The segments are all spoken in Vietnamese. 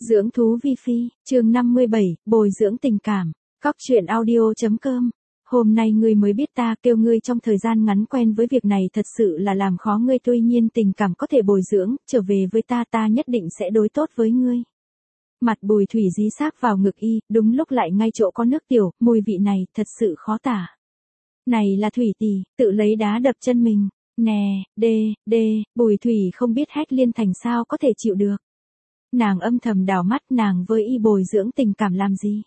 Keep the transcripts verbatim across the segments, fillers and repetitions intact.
Dưỡng thú vi phi, chương năm mươi bảy, bồi dưỡng tình cảm. Cóc truyện audio.com. Hôm nay ngươi mới biết ta kêu ngươi trong thời gian ngắn quen với việc này thật sự là làm khó ngươi, tuy nhiên tình cảm có thể bồi dưỡng, trở về với ta ta nhất định sẽ đối tốt với ngươi. Mặt Bùi Thủy dí sát vào ngực y, đúng lúc lại ngay chỗ có nước tiểu, mùi vị này thật sự khó tả. Này là Thủy tỷ, tự lấy đá đập chân mình. Nè, đê, đê, Bùi Thủy không biết Hách Liên Thành sao có thể chịu được. Nàng âm thầm đảo mắt, nàng với y bồi dưỡng tình cảm làm gì?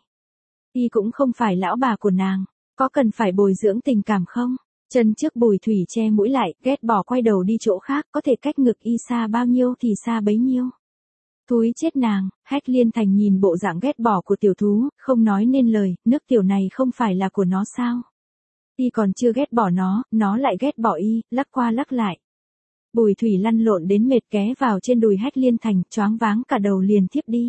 Y cũng không phải lão bà của nàng, có cần phải bồi dưỡng tình cảm không? Chân trước Bùi Thủy che mũi lại, ghét bỏ quay đầu đi chỗ khác, có thể cách ngực y xa bao nhiêu thì xa bấy nhiêu. Thúi chết nàng, Hách Liên Thành nhìn bộ dạng ghét bỏ của tiểu thú, không nói nên lời, nước tiểu này không phải là của nó sao? Y còn chưa ghét bỏ nó, nó lại ghét bỏ y, lắc qua lắc lại. Bùi Thủy lăn lộn đến mệt ghé vào trên đùi Hách Liên Thành, choáng váng cả đầu liền thiếp đi.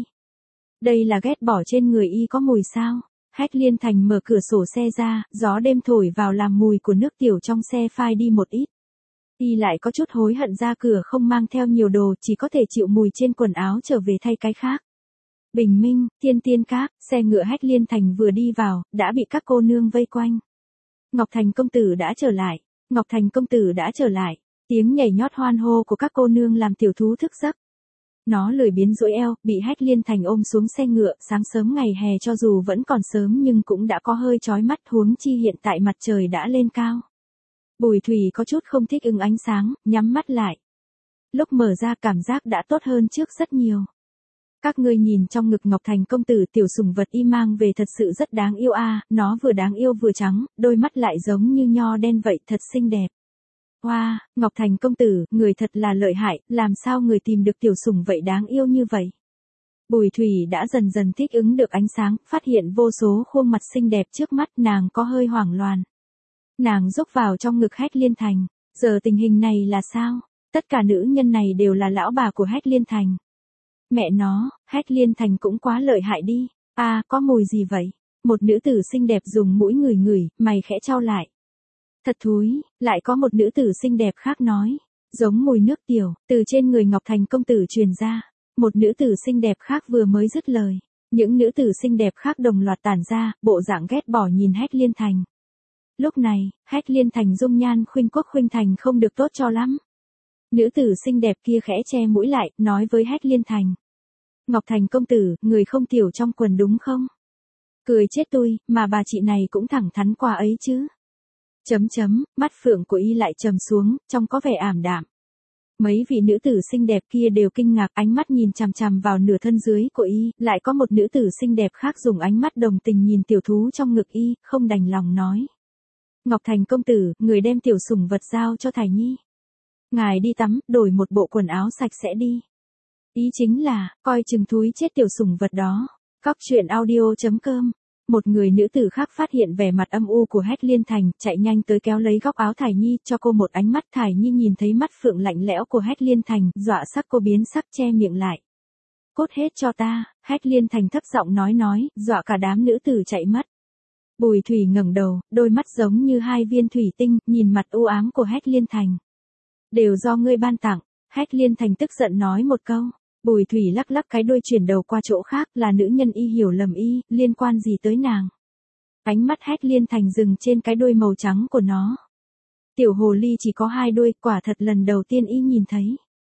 Đây là ghét bỏ trên người y có mùi sao? Hách Liên Thành mở cửa sổ xe ra, gió đêm thổi vào làm mùi của nước tiểu trong xe phai đi một ít. Y lại có chút hối hận ra cửa không mang theo nhiều đồ, chỉ có thể chịu mùi trên quần áo trở về thay cái khác. Bình minh, Thiên Tiên Các, xe ngựa Hách Liên Thành vừa đi vào, đã bị các cô nương vây quanh. Ngọc Thành công tử đã trở lại, Ngọc Thành công tử đã trở lại. Tiếng nhảy nhót hoan hô của các cô nương làm tiểu thú thức giấc. Nó lười biếng duỗi eo, bị Hách Liên Thành ôm xuống xe ngựa, sáng sớm ngày hè cho dù vẫn còn sớm nhưng cũng đã có hơi chói mắt, huống chi hiện tại mặt trời đã lên cao. Bùi Thủy có chút không thích ứng ánh sáng, nhắm mắt lại. Lúc mở ra cảm giác đã tốt hơn trước rất nhiều. Các ngươi nhìn trong ngực Ngọc Thành công tử, tiểu sủng vật y mang về thật sự rất đáng yêu a, à, nó vừa đáng yêu vừa trắng, đôi mắt lại giống như nho đen vậy, thật xinh đẹp. Hoa, wow, Ngọc Thành công tử, người thật là lợi hại, làm sao người tìm được tiểu sủng vậy đáng yêu như vậy? Bùi Thủy đã dần dần thích ứng được ánh sáng, phát hiện vô số khuôn mặt xinh đẹp trước mắt, nàng có hơi hoảng loạn. Nàng rúc vào trong ngực Hách Liên Thành, giờ tình hình này là sao? Tất cả nữ nhân này đều là lão bà của Hách Liên Thành. Mẹ nó, Hách Liên Thành cũng quá lợi hại đi. A, à, có mùi gì vậy? Một nữ tử xinh đẹp dùng mũi ngửi ngửi, mày khẽ chau lại. Thật thúi, lại có một nữ tử xinh đẹp khác nói, giống mùi nước tiểu, từ trên người Ngọc Thành công tử truyền ra. Một nữ tử xinh đẹp khác vừa mới dứt lời, những nữ tử xinh đẹp khác đồng loạt tản ra, bộ dạng ghét bỏ nhìn Hách Liên Thành. Lúc này, Hách Liên Thành dung nhan khuynh quốc khuynh thành không được tốt cho lắm. Nữ tử xinh đẹp kia khẽ che mũi lại, nói với Hách Liên Thành. Ngọc Thành công tử, người không tiểu trong quần đúng không? Cười chết tôi, mà bà chị này cũng thẳng thắn qua ấy chứ. Chấm chấm, mắt phượng của y lại trầm xuống, trông có vẻ ảm đạm. Mấy vị nữ tử xinh đẹp kia đều kinh ngạc, ánh mắt nhìn chằm chằm vào nửa thân dưới của y, lại có một nữ tử xinh đẹp khác dùng ánh mắt đồng tình nhìn tiểu thú trong ngực y, không đành lòng nói. Ngọc Thành công tử, người đem tiểu sủng vật giao cho Thải Nhi. Ngài đi tắm, đổi một bộ quần áo sạch sẽ đi. Ý chính là, coi chừng thúi chết tiểu sủng vật đó. Cóc truyện audio.com. Một người nữ tử khác phát hiện vẻ mặt âm u của Hách Liên Thành, chạy nhanh tới kéo lấy góc áo Thải Nhi, cho cô một ánh mắt. Thải Nhi nhìn thấy mắt phượng lạnh lẽo của Hách Liên Thành, dọa sắc cô biến sắc che miệng lại. Cốt hết cho ta, Hách Liên Thành thấp giọng nói nói, dọa cả đám nữ tử chạy mất. Bùi Thủy ngẩng đầu, đôi mắt giống như hai viên thủy tinh, nhìn mặt u ám của Hách Liên Thành. Đều do ngươi ban tặng, Hách Liên Thành tức giận nói một câu. Bùi Thủy lắc lắc cái đuôi chuyển đầu qua chỗ khác, là nữ nhân y hiểu lầm y, liên quan gì tới nàng. Ánh mắt Hách Liên Thành dừng trên cái đuôi màu trắng của nó. Tiểu hồ ly chỉ có hai đuôi, quả thật lần đầu tiên y nhìn thấy.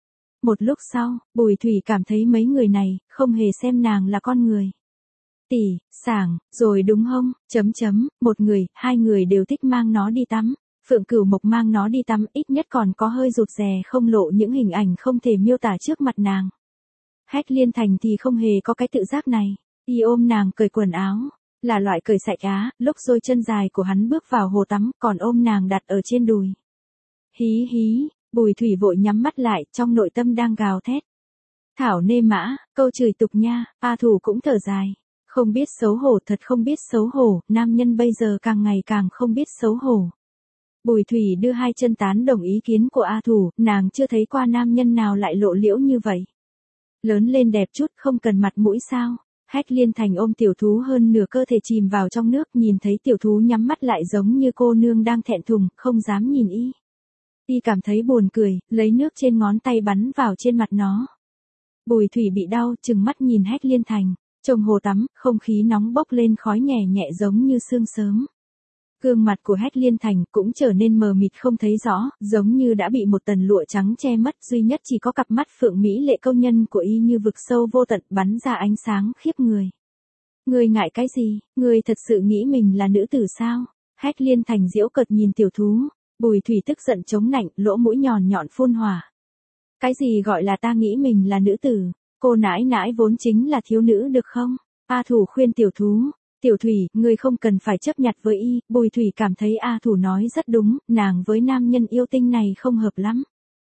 Một lúc sau, Bùi Thủy cảm thấy mấy người này, không hề xem nàng là con người. Tỷ, sảng, rồi đúng không, chấm chấm, một người, hai người đều thích mang nó đi tắm. Phượng Cửu Mộc mang nó đi tắm, ít nhất còn có hơi rụt rè không lộ những hình ảnh không thể miêu tả trước mặt nàng. Hách Liên Thành thì không hề có cái tự giác này, y ôm nàng cởi quần áo, là loại cởi sạch á, lúc xôi chân dài của hắn bước vào hồ tắm, còn ôm nàng đặt ở trên đùi. Hí hí, Bùi Thủy vội nhắm mắt lại, trong nội tâm đang gào thét. Thảo nê mã, câu chửi tục nha, A Thủ cũng thở dài. Không biết xấu hổ, thật không biết xấu hổ, nam nhân bây giờ càng ngày càng không biết xấu hổ. Bùi Thủy đưa hai chân tán đồng ý kiến của A Thủ, nàng chưa thấy qua nam nhân nào lại lộ liễu như vậy. Lớn lên đẹp chút, không cần mặt mũi sao? Hách Liên Thành ôm tiểu thú hơn nửa cơ thể chìm vào trong nước, nhìn thấy tiểu thú nhắm mắt lại giống như cô nương đang thẹn thùng, không dám nhìn y. Y cảm thấy buồn cười, lấy nước trên ngón tay bắn vào trên mặt nó. Bùi Thủy bị đau, trừng mắt nhìn Hách Liên Thành. Trong hồ tắm, không khí nóng bốc lên khói nhẹ nhẹ giống như sương sớm. Gương mặt của Hách Liên Thành cũng trở nên mờ mịt không thấy rõ, giống như đã bị một tầng lụa trắng che mất, duy nhất chỉ có cặp mắt phượng mỹ lệ câu nhân của y như vực sâu vô tận bắn ra ánh sáng khiếp người. Ngươi ngại cái gì, ngươi thật sự nghĩ mình là nữ tử sao? Hách Liên Thành giễu cợt nhìn tiểu thú, Bùi Thủy tức giận chống nạnh, lỗ mũi nhọn nhọn phun hỏa. Cái gì gọi là ta nghĩ mình là nữ tử, cô nãi nãi vốn chính là thiếu nữ được không? A Thủ khuyên tiểu thú. Tiểu Thủy, ngươi không cần phải chấp nhặt với y, Bùi Thủy cảm thấy A Thủ nói rất đúng, nàng với nam nhân yêu tinh này không hợp lắm.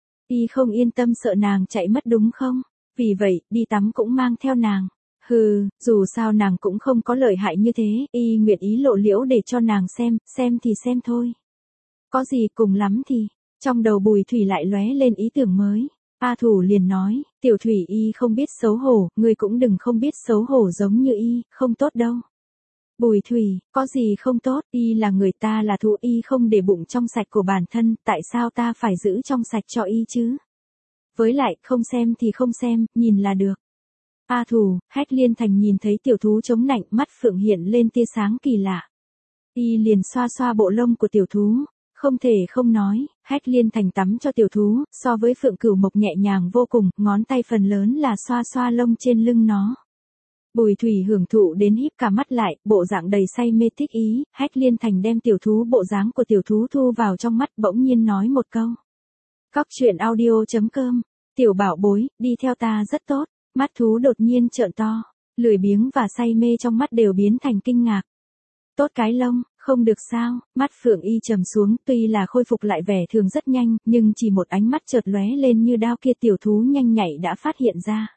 Y không yên tâm sợ nàng chạy mất đúng không? Vì vậy, đi tắm cũng mang theo nàng. Hừ, dù sao nàng cũng không có lợi hại như thế, y nguyện ý lộ liễu để cho nàng xem, xem thì xem thôi. Có gì cùng lắm thì, trong đầu Bùi Thủy lại lóe lên ý tưởng mới. A Thủ liền nói, Tiểu Thủy y không biết xấu hổ, ngươi cũng đừng không biết xấu hổ giống như y, không tốt đâu. Bùi Thủy, có gì không tốt, y là người ta là thú y không để bụng trong sạch của bản thân, tại sao ta phải giữ trong sạch cho y chứ? Với lại, không xem thì không xem, nhìn là được. A Thủ, Hách Liên Thành nhìn thấy tiểu thú chống nạnh, mắt phượng hiện lên tia sáng kỳ lạ. Y liền xoa xoa bộ lông của tiểu thú, không thể không nói, Hách Liên Thành tắm cho tiểu thú, so với Phượng Cửu Mộc nhẹ nhàng vô cùng, ngón tay phần lớn là xoa xoa lông trên lưng nó. Bùi Thủy hưởng thụ đến híp cả mắt lại, bộ dạng đầy say mê thích ý, Hách Liên Thành đem tiểu thú bộ dáng của tiểu thú thu vào trong mắt, bỗng nhiên nói một câu. Cóc truyện audio chấm com, tiểu bảo bối, đi theo ta rất tốt, mắt thú đột nhiên trợn to, lười biếng và say mê trong mắt đều biến thành kinh ngạc. Tốt cái lông, không được sao, mắt Phượng Y trầm xuống, tuy là khôi phục lại vẻ thường rất nhanh, nhưng chỉ một ánh mắt chợt lóe lên như đao kia tiểu thú nhanh nhạy đã phát hiện ra.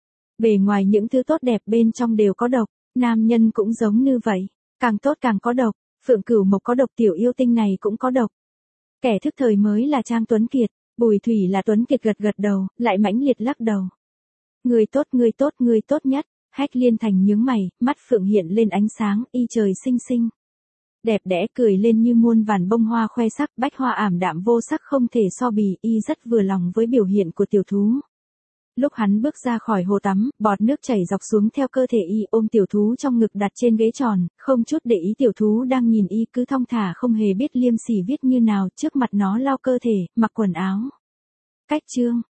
Bề ngoài những thứ tốt đẹp bên trong đều có độc, nam nhân cũng giống như vậy, càng tốt càng có độc, Phượng Cửu Mộc có độc tiểu yêu tinh này cũng có độc. Kẻ thức thời mới là Trang Tuấn Kiệt, Bùi Thủy là Tuấn Kiệt gật gật đầu, lại mãnh liệt lắc đầu. Người tốt người tốt người tốt nhất, Hách Liên Thành nhướng mày, mắt Phượng hiện lên ánh sáng, y trời xinh xinh. Đẹp đẽ cười lên như muôn vàn bông hoa khoe sắc, bách hoa ảm đạm vô sắc không thể so bì, y rất vừa lòng với biểu hiện của tiểu thú. Lúc hắn bước ra khỏi hồ tắm, bọt nước chảy dọc xuống theo cơ thể y, ôm tiểu thú trong ngực đặt trên ghế tròn, không chút để ý tiểu thú đang nhìn y cứ thong thả không hề biết liêm sỉ viết như nào, trước mặt nó lau cơ thể, mặc quần áo. Cách chương